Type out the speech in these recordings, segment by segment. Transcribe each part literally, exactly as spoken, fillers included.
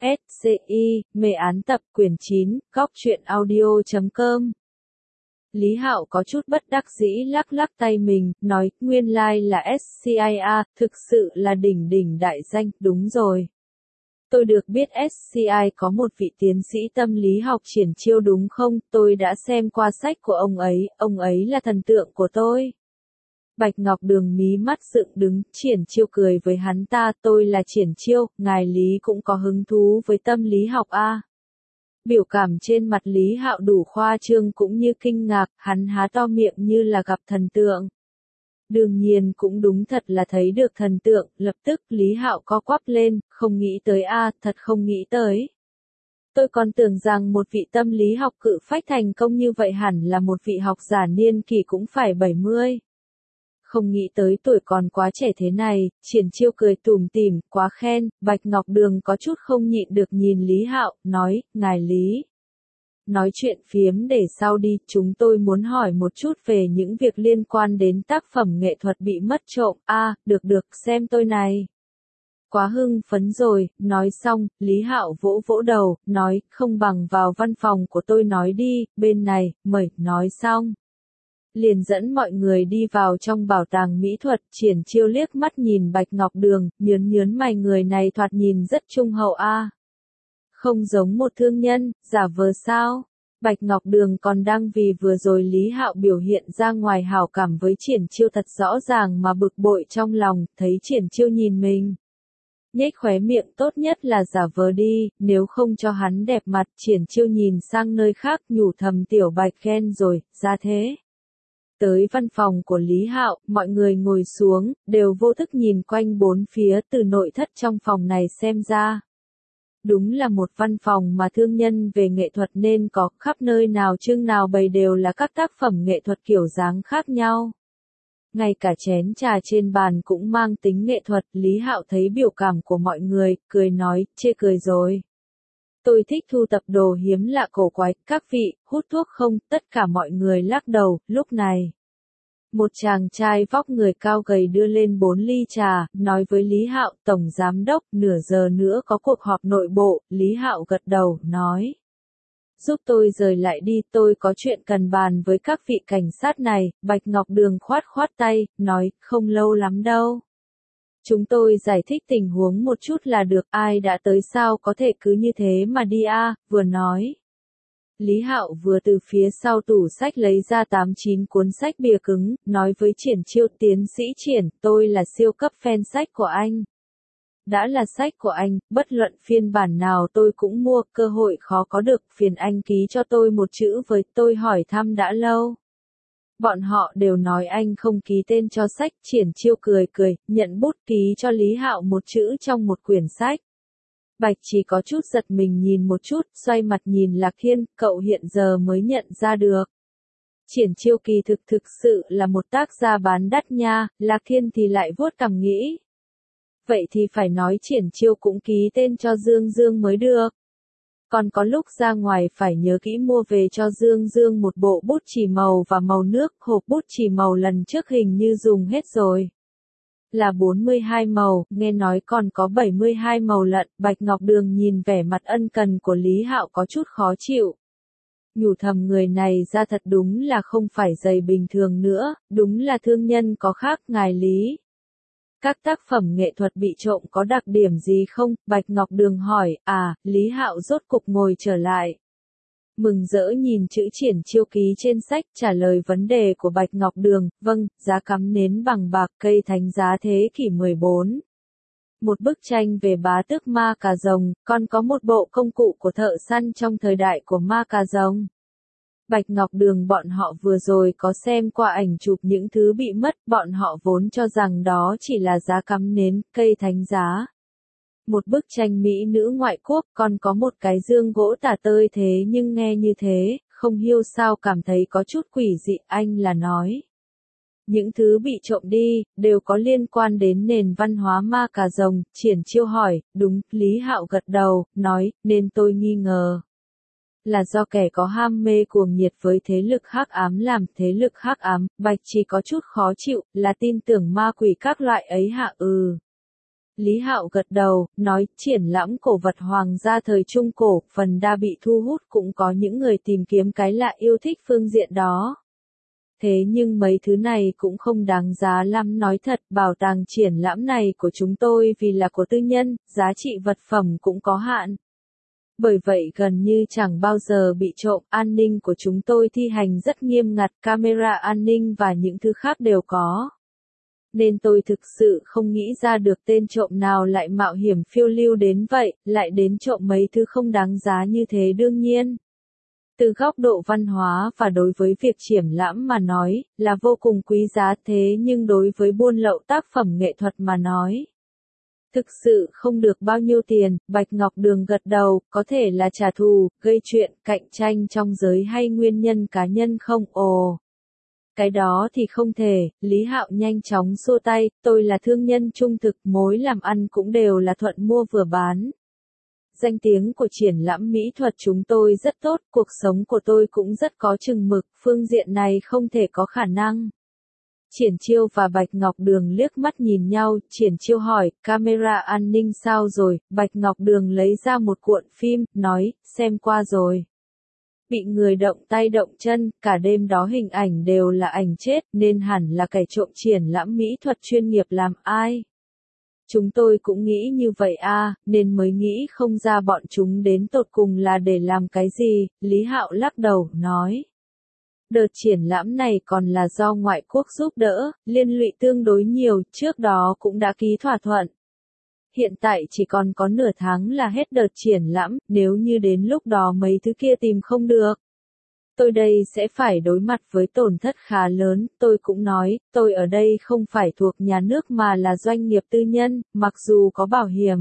S C I, mê án tập quyển chín, góc truyện audio chấm com. Lý Hạo có chút bất đắc dĩ lắc lắc tay mình, nói, nguyên lai like là S C I A, thực sự là đỉnh đỉnh đại danh, đúng rồi. Tôi được biết S C I có một vị tiến sĩ tâm lý học triển chiêu đúng không, tôi đã xem qua sách của ông ấy, ông ấy là thần tượng của tôi. Bạch Ngọc Đường mí mắt dựng đứng, Triển Chiêu cười với hắn ta, tôi là Triển Chiêu, ngài Lý cũng có hứng thú với tâm lý học a. Biểu cảm trên mặt Lý Hạo đủ khoa trương cũng như kinh ngạc, hắn há to miệng như là gặp thần tượng. Đương nhiên cũng đúng thật là thấy được thần tượng, lập tức Lý Hạo co quắp lên, không nghĩ tới a, thật không nghĩ tới. Tôi còn tưởng rằng một vị tâm lý học cự phách thành công như vậy hẳn là một vị học giả niên kỷ cũng phải bảy mươi. Không nghĩ tới tuổi còn quá trẻ thế này, Triển Chiêu cười tủm tỉm, quá khen, Bạch Ngọc Đường có chút không nhịn được nhìn Lý Hạo, nói, ngài Lý. Nói chuyện phiếm để sau đi, chúng tôi muốn hỏi một chút về những việc liên quan đến tác phẩm nghệ thuật bị mất trộm, a, à, được được, xem tôi này. Quá hưng phấn rồi, nói xong, Lý Hạo vỗ vỗ đầu, nói, không bằng vào văn phòng của tôi nói đi, bên này, mời, nói xong. Liền dẫn mọi người đi vào trong bảo tàng mỹ thuật, Triển Chiêu liếc mắt nhìn Bạch Ngọc Đường, nhớn nhớn mày, người này thoạt nhìn rất trung hậu a. À. Không giống một thương nhân, giả vờ sao? Bạch Ngọc Đường còn đang vì vừa rồi Lý Hạo biểu hiện ra ngoài hảo cảm với Triển Chiêu thật rõ ràng mà bực bội trong lòng, thấy Triển Chiêu nhìn mình. Nhếch khóe miệng, tốt nhất là giả vờ đi, nếu không cho hắn đẹp mặt. Triển Chiêu nhìn sang nơi khác, nhủ thầm tiểu Bạch khen rồi, ra thế. Tới văn phòng của Lý Hạo, mọi người ngồi xuống, đều vô thức nhìn quanh bốn phía, từ nội thất trong phòng này xem ra. Đúng là một văn phòng mà thương nhân về nghệ thuật nên có, khắp nơi nào trưng nào bày đều là các tác phẩm nghệ thuật kiểu dáng khác nhau. Ngay cả chén trà trên bàn cũng mang tính nghệ thuật, Lý Hạo thấy biểu cảm của mọi người, cười nói, chê cười rồi. Tôi thích thu tập đồ hiếm lạ cổ quái, các vị, hút thuốc không, tất cả mọi người lắc đầu, lúc này. Một chàng trai vóc người cao gầy đưa lên bốn ly trà, nói với Lý Hạo, Tổng Giám Đốc, nửa giờ nữa có cuộc họp nội bộ, Lý Hạo gật đầu, nói. Giúp tôi rời lại đi, tôi có chuyện cần bàn với các vị cảnh sát này, Bạch Ngọc Đường khoát khoát tay, nói, không lâu lắm đâu. Chúng tôi giải thích tình huống một chút là được, ai đã tới sao có thể cứ như thế mà đi a, à, vừa nói. Lý Hạo vừa từ phía sau tủ sách lấy ra tám chín cuốn sách bìa cứng, nói với Triển Chiêu, tiến sĩ Triển, tôi là siêu cấp fan sách của anh. Đã là sách của anh, bất luận phiên bản nào tôi cũng mua, cơ hội khó có được, phiền anh ký cho tôi một chữ với, tôi hỏi thăm đã lâu. Bọn họ đều nói anh không ký tên cho sách, Triển Chiêu cười cười, nhận bút ký cho Lý Hạo một chữ trong một quyển sách. Bạch chỉ có chút giật mình nhìn một chút, xoay mặt nhìn Lạc Thiên, cậu hiện giờ mới nhận ra được. Triển Chiêu kỳ thực thực sự là một tác gia bán đắt nha, Lạc Thiên thì lại vuốt cằm nghĩ. Vậy thì phải nói Triển Chiêu cũng ký tên cho Dương Dương mới được. Còn có lúc ra ngoài phải nhớ kỹ mua về cho Dương Dương một bộ bút chì màu và màu nước, hộp bút chì màu lần trước hình như dùng hết rồi. Là bốn mươi hai màu, nghe nói còn có bảy mươi hai màu lận, Bạch Ngọc Đường nhìn vẻ mặt ân cần của Lý Hạo có chút khó chịu. Nhủ thầm người này ra thật đúng là không phải giày bình thường nữa, đúng là thương nhân có khác, ngài Lý. Các tác phẩm nghệ thuật bị trộm có đặc điểm gì không? Bạch Ngọc Đường hỏi, à, Lý Hạo rốt cục ngồi trở lại. Mừng rỡ nhìn chữ Triển Chiêu ký trên sách, trả lời vấn đề của Bạch Ngọc Đường, vâng, giá cắm nến bằng bạc, cây thánh giá thế kỷ mười bốn. Một bức tranh về bá tước Ma Cà Rồng, còn có một bộ công cụ của thợ săn trong thời đại của Ma Cà Rồng. Bạch Ngọc Đường bọn họ vừa rồi có xem qua ảnh chụp những thứ bị mất, bọn họ vốn cho rằng đó chỉ là giá cắm nến, cây thánh giá. Một bức tranh mỹ nữ ngoại quốc, còn có một cái dương gỗ tả tơi thế nhưng nghe như thế, không hiểu sao cảm thấy có chút quỷ dị, anh là nói. Những thứ bị trộm đi, đều có liên quan đến nền văn hóa Ma Cà Rồng, Triển Chiêu hỏi, đúng, Lý Hạo gật đầu, nói, nên tôi nghi ngờ. Là do kẻ có ham mê cuồng nhiệt với thế lực hắc ám làm, thế lực hắc ám, Bạch chỉ có chút khó chịu, là tin tưởng ma quỷ các loại ấy hạ, ừ. Lý Hạo gật đầu, nói triển lãm cổ vật hoàng gia thời Trung Cổ, phần đa bị thu hút cũng có những người tìm kiếm cái lạ yêu thích phương diện đó. Thế nhưng mấy thứ này cũng không đáng giá lắm, nói thật, bảo tàng triển lãm này của chúng tôi vì là của tư nhân, giá trị vật phẩm cũng có hạn. Bởi vậy gần như chẳng bao giờ bị trộm, an ninh của chúng tôi thi hành rất nghiêm ngặt, camera an ninh và những thứ khác đều có. Nên tôi thực sự không nghĩ ra được tên trộm nào lại mạo hiểm phiêu lưu đến vậy, lại đến trộm mấy thứ không đáng giá như thế đương nhiên. Từ góc độ văn hóa và đối với việc triển lãm mà nói, là vô cùng quý giá, thế nhưng đối với buôn lậu tác phẩm nghệ thuật mà nói, thực sự không được bao nhiêu tiền. Bạch Ngọc Đường gật đầu, có thể là trả thù, gây chuyện, cạnh tranh trong giới hay nguyên nhân cá nhân không? Ồ, cái đó thì không thể. Lý Hạo nhanh chóng xua tay, tôi là thương nhân trung thực, mối làm ăn cũng đều là thuận mua vừa bán. Danh tiếng của triển lãm mỹ thuật chúng tôi rất tốt, cuộc sống của tôi cũng rất có chừng mực, phương diện này không thể có khả năng. Triển Chiêu và Bạch Ngọc Đường liếc mắt nhìn nhau, Triển Chiêu hỏi, camera an ninh sao rồi? Bạch Ngọc Đường lấy ra một cuộn phim, nói, xem qua rồi. Bị người động tay động chân, cả đêm đó hình ảnh đều là ảnh chết, nên hẳn là kẻ trộm triển lãm mỹ thuật chuyên nghiệp làm. Ai? Chúng tôi cũng nghĩ như vậy a, nên mới nghĩ không ra bọn chúng đến tột cùng là để làm cái gì. Lý Hạo lắc đầu, nói. Đợt triển lãm này còn là do ngoại quốc giúp đỡ, liên lụy tương đối nhiều, trước đó cũng đã ký thỏa thuận. Hiện tại chỉ còn có nửa tháng là hết đợt triển lãm, nếu như đến lúc đó mấy thứ kia tìm không được. Tôi đây sẽ phải đối mặt với tổn thất khá lớn, tôi cũng nói, tôi ở đây không phải thuộc nhà nước mà là doanh nghiệp tư nhân, mặc dù có bảo hiểm.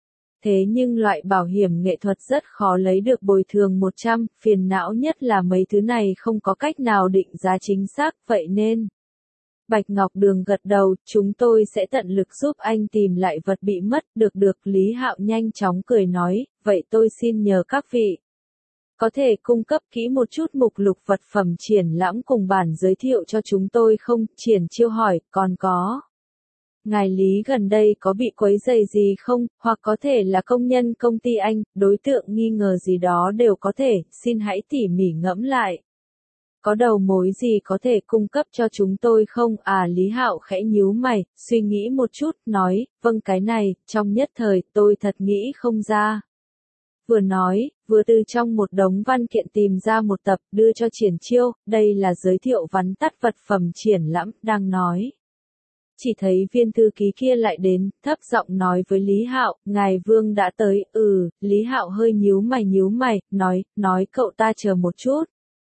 Thế nhưng loại bảo hiểm nghệ thuật rất khó lấy được bồi thường một trăm, phiền não nhất là mấy thứ này không có cách nào định giá chính xác, vậy nên. Bạch Ngọc Đường gật đầu, chúng tôi sẽ tận lực giúp anh tìm lại vật bị mất, được được. Lý Hạo nhanh chóng cười nói, vậy tôi xin nhờ các vị. Có thể cung cấp kỹ một chút mục lục vật phẩm triển lãm cùng bản giới thiệu cho chúng tôi không? Triển Chiêu hỏi, còn có. Ngài Lý gần đây có bị quấy rầy gì không, hoặc có thể là công nhân công ty anh, đối tượng nghi ngờ gì đó đều có thể, xin hãy tỉ mỉ ngẫm lại. Có đầu mối gì có thể cung cấp cho chúng tôi không? À, Lý Hạo khẽ nhíu mày, suy nghĩ một chút, nói, vâng, cái này, trong nhất thời, tôi thật nghĩ không ra. Vừa nói, vừa từ trong một đống văn kiện tìm ra một tập, đưa cho Triển Chiêu, đây là giới thiệu vắn tắt vật phẩm triển lãm, đang nói. Chỉ thấy viên thư ký kia lại đến, thấp giọng nói với Lý Hạo, ngài Vương đã tới. Ừ, Lý Hạo hơi nhíu mày nhíu mày, nói, nói cậu ta chờ một chút.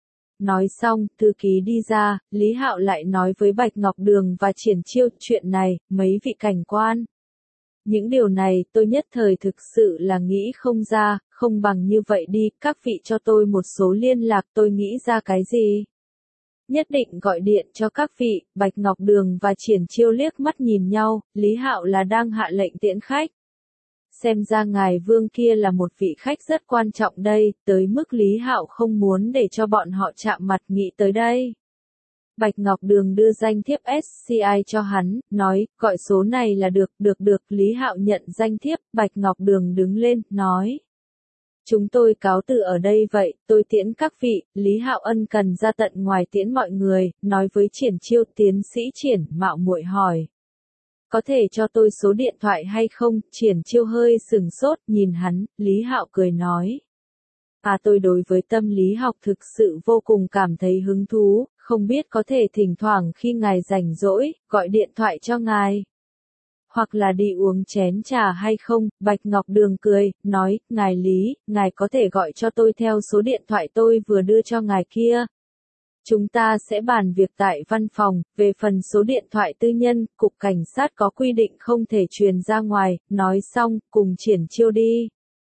Nói xong, thư ký đi ra, Lý Hạo lại nói với Bạch Ngọc Đường và Triển Chiêu, chuyện này, mấy vị cảnh quan. Những điều này tôi nhất thời thực sự là nghĩ không ra, không bằng như vậy đi, các vị cho tôi một số liên lạc, tôi nghĩ ra cái gì. Nhất định gọi điện cho các vị. Bạch Ngọc Đường và Triển Chiêu liếc mắt nhìn nhau, Lý Hạo là đang hạ lệnh tiễn khách. Xem ra ngài Vương kia là một vị khách rất quan trọng đây, tới mức Lý Hạo không muốn để cho bọn họ chạm mặt, nghĩ tới đây. Bạch Ngọc Đường đưa danh thiếp ét xê i cho hắn, nói, gọi số này là được, được được. Lý Hạo nhận danh thiếp, Bạch Ngọc Đường đứng lên, nói. Chúng tôi cáo từ ở đây vậy, tôi tiễn các vị. Lý Hạo ân cần ra tận ngoài tiễn mọi người, nói với Triển Chiêu. Tiến sĩ Triển mạo muội hỏi. Có thể cho tôi số điện thoại hay không? Triển Chiêu hơi sừng sốt, nhìn hắn, Lý Hạo cười nói. À, tôi đối với tâm lý học thực sự vô cùng cảm thấy hứng thú, không biết có thể thỉnh thoảng khi ngài rảnh rỗi, gọi điện thoại cho ngài. Hoặc là đi uống chén trà hay không? Bạch Ngọc Đường cười, nói, ngài Lý, ngài có thể gọi cho tôi theo số điện thoại tôi vừa đưa cho ngài kia. Chúng ta sẽ bàn việc tại văn phòng, về phần số điện thoại tư nhân, cục cảnh sát có quy định không thể truyền ra ngoài. Nói xong, cùng Triển Chiêu đi.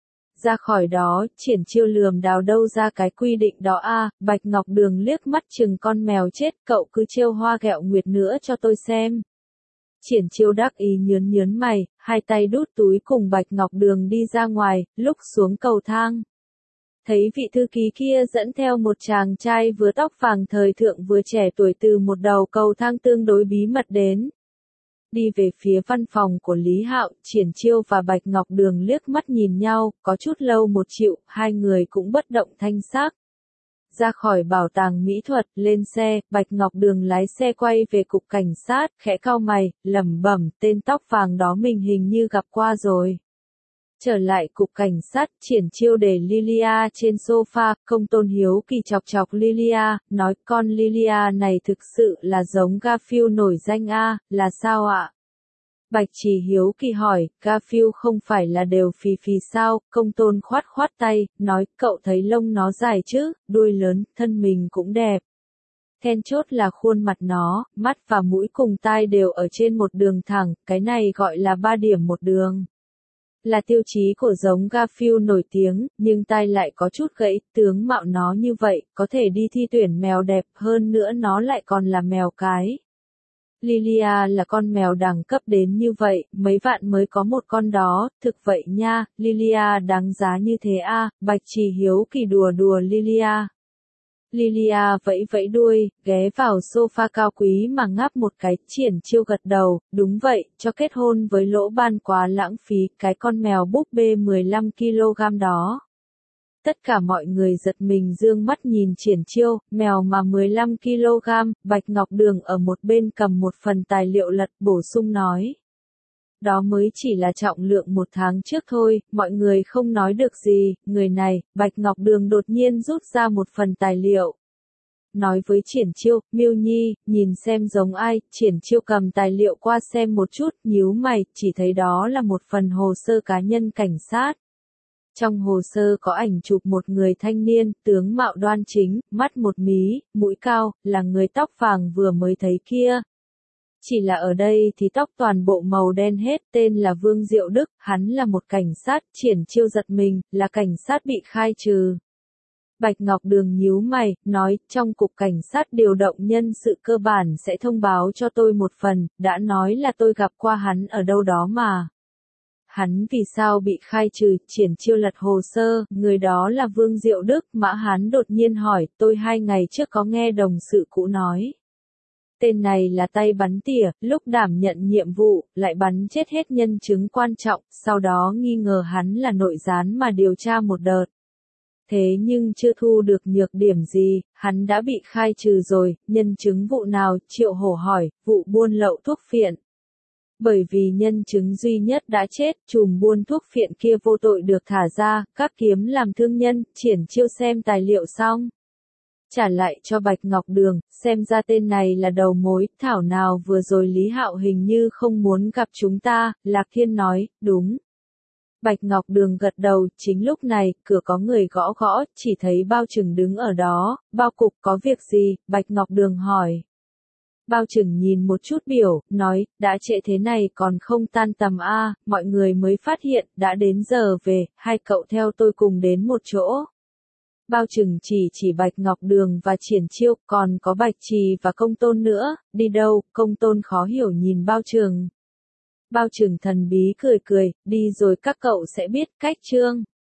Ra khỏi đó, Triển Chiêu lườm đào đâu ra cái quy định đó a. À, Bạch Ngọc Đường liếc mắt chừng con mèo chết, cậu cứ trêu hoa ghẹo nguyệt nữa cho tôi xem. Triển Chiêu đắc ý nhớn nhớn mày, hai tay đút túi cùng Bạch Ngọc Đường đi ra ngoài, lúc xuống cầu thang. Thấy vị thư ký kia dẫn theo một chàng trai vừa tóc vàng thời thượng vừa trẻ tuổi từ một đầu cầu thang tương đối bí mật đến. Đi về phía văn phòng của Lý Hạo, Triển Chiêu và Bạch Ngọc Đường liếc mắt nhìn nhau, có chút lâu một chịu, hai người cũng bất động thanh sắc. Ra khỏi bảo tàng mỹ thuật, lên xe, Bạch Ngọc Đường lái xe quay về cục cảnh sát, khẽ cau mày, lẩm bẩm, tên tóc vàng đó mình hình như gặp qua rồi. Trở lại cục cảnh sát, Triển Chiêu để Lilia trên sofa, Công Tôn hiếu kỳ chọc chọc Lilia, nói con Lilia này thực sự là giống Garfield nổi danh a, là sao ạ? Bạch Trì hiếu kỳ hỏi, Garfield không phải là đều phì phì sao? Công Tôn khoát khoát tay, nói, cậu thấy lông nó dài chứ, đuôi lớn, thân mình cũng đẹp. Then chốt là khuôn mặt nó, mắt và mũi cùng tai đều ở trên một đường thẳng, cái này gọi là ba điểm một đường. Là tiêu chí của giống Garfield nổi tiếng, nhưng tai lại có chút gãy, tướng mạo nó như vậy, có thể đi thi tuyển mèo đẹp, hơn nữa nó lại còn là mèo cái. Lilia là con mèo đẳng cấp đến như vậy, mấy vạn mới có một con đó, thực vậy nha, Lilia đáng giá như thế a, à, Bạch Trì hiếu kỳ đùa đùa Lilia. Lilia vẫy vẫy đuôi, ghé vào sofa cao quý mà ngáp một cái, Triển Chiêu gật đầu, đúng vậy, cho kết hôn với Lỗ Ban quá lãng phí, cái con mèo búp bê mười lăm ki lô gam đó. Tất cả mọi người giật mình dương mắt nhìn Triển Chiêu, mèo mà mười lăm ki lô gam, Bạch Ngọc Đường ở một bên cầm một phần tài liệu lật bổ sung nói. Đó mới chỉ là trọng lượng một tháng trước thôi, mọi người không nói được gì, người này, Bạch Ngọc Đường đột nhiên rút ra một phần tài liệu. Nói với Triển Chiêu, Miêu Nhi, nhìn xem giống ai, Triển Chiêu cầm tài liệu qua xem một chút, nhíu mày, chỉ thấy đó là một phần hồ sơ cá nhân cảnh sát. Trong hồ sơ có ảnh chụp một người thanh niên, tướng mạo đoan chính, mắt một mí, mũi cao, là người tóc vàng vừa mới thấy kia. Chỉ là ở đây thì tóc toàn bộ màu đen hết, tên là Vương Diệu Đức, hắn là một cảnh sát, Triển Chiêu giật mình, là cảnh sát bị khai trừ. Bạch Ngọc Đường nhíu mày, nói, trong cục cảnh sát điều động nhân sự cơ bản sẽ thông báo cho tôi một phần, đã nói là tôi gặp qua hắn ở đâu đó mà. Hắn vì sao bị khai trừ, Triển Chiêu lật hồ sơ, người đó là Vương Diệu Đức, Mã Hán đột nhiên hỏi, tôi hai ngày trước có nghe đồng sự cũ nói. Tên này là tay bắn tỉa, lúc đảm nhận nhiệm vụ, lại bắn chết hết nhân chứng quan trọng, sau đó nghi ngờ hắn là nội gián mà điều tra một đợt. Thế nhưng chưa thu được nhược điểm gì, hắn đã bị khai trừ rồi, nhân chứng vụ nào, Triệu Hổ hỏi, vụ buôn lậu thuốc phiện. Bởi vì nhân chứng duy nhất đã chết, chùm buôn thuốc phiện kia vô tội được thả ra, các kiếm làm thương nhân, Triển Chiêu xem tài liệu xong. Trả lại cho Bạch Ngọc Đường, xem ra tên này là đầu mối, thảo nào vừa rồi Lý Hạo hình như không muốn gặp chúng ta, Lạc Thiên nói, đúng. Bạch Ngọc Đường gật đầu, chính lúc này, cửa có người gõ gõ, chỉ thấy Bao Trừng đứng ở đó, Bao cục có việc gì, Bạch Ngọc Đường hỏi. Bao Trừng nhìn một chút biểu, nói, đã trễ thế này còn không tan tầm a, mọi người mới phát hiện, đã đến giờ về, hai cậu theo tôi cùng đến một chỗ. Bao Trừng chỉ chỉ Bạch Ngọc Đường và Triển Chiêu, còn có Bạch Trì và Công Tôn nữa, đi đâu, Công Tôn khó hiểu nhìn Bao Trừng. Bao Trừng thần bí cười cười, đi rồi các cậu sẽ biết, cách chương.